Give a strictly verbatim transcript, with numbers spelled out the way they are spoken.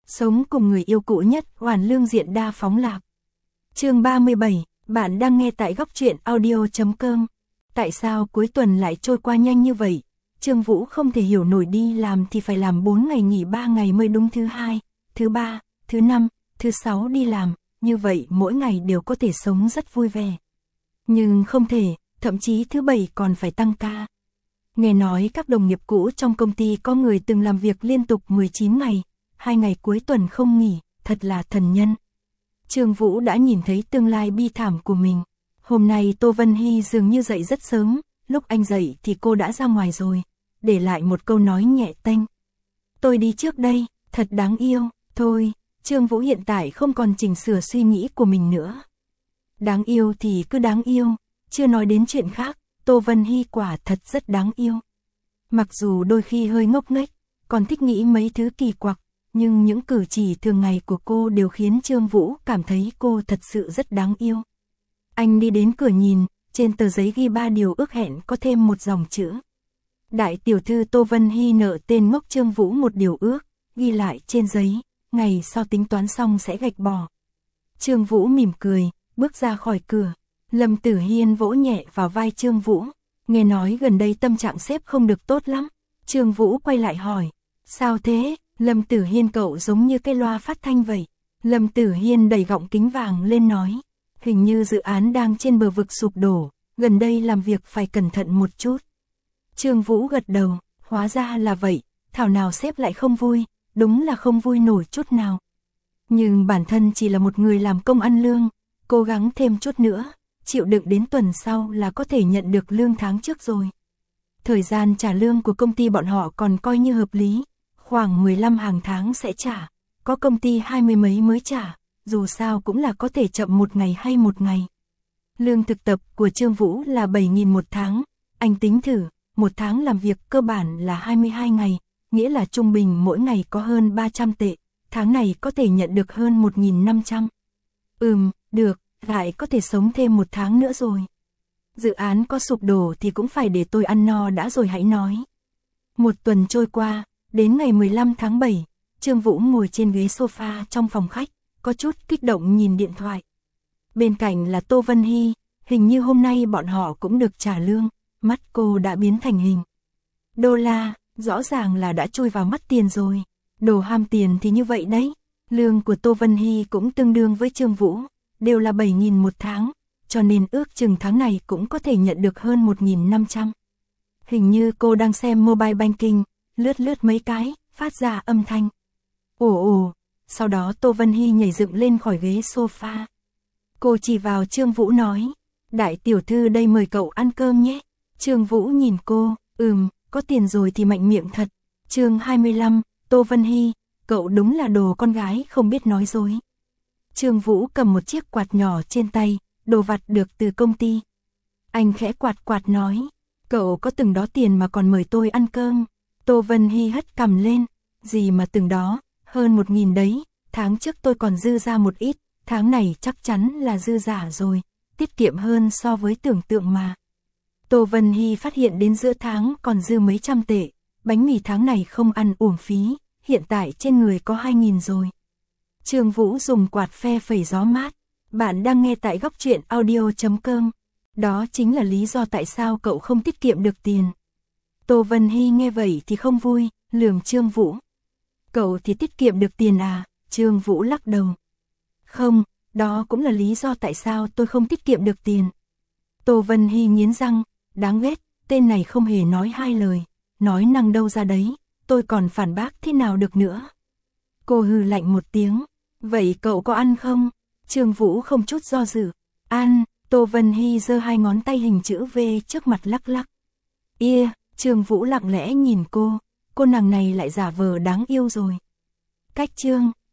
Sống cùng người yêu cũ nhất, hoàn lương diện đa phóng lạc. Chương ba mươi bảy, bạn đang nghe tại góc truyện audio chấm com. Tại sao cuối tuần lại trôi qua nhanh như vậy? Trương Vũ không thể hiểu nổi, đi làm thì phải làm bốn ngày nghỉ ba ngày mới đúng, thứ hai, thứ ba, thứ năm, thứ sáu đi làm, như vậy mỗi ngày đều có thể sống rất vui vẻ. Nhưng không thể, thậm chí thứ bảy còn phải tăng ca. Nghe nói các đồng nghiệp cũ trong công ty có người từng làm việc liên tục mười chín ngày, hai ngày cuối tuần không nghỉ, thật là thần nhân. Trương Vũ đã nhìn thấy tương lai bi thảm của mình. Hôm nay Tô Vân Hy dường như dậy rất sớm, lúc anh dậy thì cô đã ra ngoài rồi, để lại một câu nói nhẹ tênh. Tôi đi trước đây, thật đáng yêu. Thôi, Trương Vũ hiện tại không còn chỉnh sửa suy nghĩ của mình nữa. Đáng yêu thì cứ đáng yêu, chưa nói đến chuyện khác, Tô Vân Hy quả thật rất đáng yêu. Mặc dù đôi khi hơi ngốc nghếch, còn thích nghĩ mấy thứ kỳ quặc, nhưng những cử chỉ thường ngày của cô đều khiến Trương Vũ cảm thấy cô thật sự rất đáng yêu. Anh đi đến cửa nhìn, trên tờ giấy ghi ba điều ước hẹn có thêm một dòng chữ. Đại tiểu thư Tô Vân Hy nợ tên ngốc Trương Vũ một điều ước, ghi lại trên giấy, ngày sau tính toán xong sẽ gạch bỏ. Trương Vũ mỉm cười, bước ra khỏi cửa. Lâm Tử Hiên vỗ nhẹ vào vai Trương Vũ, nghe nói gần đây tâm trạng sếp không được tốt lắm. Trương Vũ quay lại hỏi, sao thế? Lâm Tử Hiên, cậu giống như cái loa phát thanh vậy. Lâm Tử Hiên đẩy gọng kính vàng lên nói, hình như dự án đang trên bờ vực sụp đổ, gần đây làm việc phải cẩn thận một chút. Trương Vũ gật đầu, hóa ra là vậy, thảo nào sếp lại không vui, đúng là không vui nổi chút nào. Nhưng bản thân chỉ là một người làm công ăn lương, cố gắng thêm chút nữa, chịu đựng đến tuần sau là có thể nhận được lương tháng trước rồi. Thời gian trả lương của công ty bọn họ còn coi như hợp lý, khoảng mười lăm hàng tháng sẽ trả, có công ty hai mươi mấy mới trả, dù sao cũng là có thể chậm một ngày hay một ngày. Lương thực tập của Trương Vũ là bảy nghìn một tháng, anh tính thử, một tháng làm việc cơ bản là hai mươi hai ngày, nghĩa là trung bình mỗi ngày có hơn ba trăm tệ, tháng này có thể nhận được hơn một nghìn năm trăm. Ừm, được, lại có thể sống thêm một tháng nữa rồi. Dự án có sụp đổ thì cũng phải để tôi ăn no đã rồi hãy nói. Một tuần trôi qua, đến ngày mười lăm tháng bảy, Trương Vũ ngồi trên ghế sofa trong phòng khách, có chút kích động nhìn điện thoại. Bên cạnh là Tô Vân Hy, hình như hôm nay bọn họ cũng được trả lương, mắt cô đã biến thành hình đô la, rõ ràng là đã chui vào mắt tiền rồi. Đồ ham tiền thì như vậy đấy. Lương của Tô Vân Hy cũng tương đương với Trương Vũ, đều là bảy nghìn một tháng, cho nên ước chừng tháng này cũng có thể nhận được hơn một nghìn năm trăm. Hình như cô đang xem mobile banking, lướt lướt mấy cái, phát ra âm thanh. Ồ ồ, sau đó Tô Vân Hy nhảy dựng lên khỏi ghế sofa. Cô chỉ vào Trương Vũ nói, đại tiểu thư đây mời cậu ăn cơm nhé. Trương Vũ nhìn cô, ừm, có tiền rồi thì mạnh miệng thật. Chương hai mươi lăm, Tô Vân Hy, cậu đúng là đồ con gái không biết nói dối. Trương Vũ cầm một chiếc quạt nhỏ trên tay, đồ vặt được từ công ty. Anh khẽ quạt quạt nói, cậu có từng đó tiền mà còn mời tôi ăn cơm. Tô Vân Hy hất cằm lên, gì mà từng đó, hơn một nghìn đấy, tháng trước tôi còn dư ra một ít, tháng này chắc chắn là dư giả rồi, tiết kiệm hơn so với tưởng tượng mà. Tô Vân Hy phát hiện đến giữa tháng còn dư mấy trăm tệ, bánh mì tháng này không ăn uổng phí, hiện tại trên người có hai nghìn rồi. Trương Vũ dùng quạt phe phẩy gió mát, bạn đang nghe tại góc truyện audio chấm com. Đó chính là lý do tại sao cậu không tiết kiệm được tiền. Tô Vân Hy nghe vậy thì không vui, lườm Trương Vũ. Cậu thì tiết kiệm được tiền à? Trương Vũ lắc đầu. Không, đó cũng là lý do tại sao tôi không tiết kiệm được tiền. Tô Vân Hy nghiến răng, đáng ghét, tên này không hề nói hai lời, nói năng đâu ra đấy, tôi còn phản bác thế nào được nữa. Cô hừ lạnh một tiếng, vậy cậu có ăn không? Trương Vũ không chút do dự, ăn. Tô Vân Hy giơ hai ngón tay hình chữ V trước mặt lắc lắc. Ia, Trương Vũ lặng lẽ nhìn cô, cô nàng này lại giả vờ đáng yêu rồi. Cách chương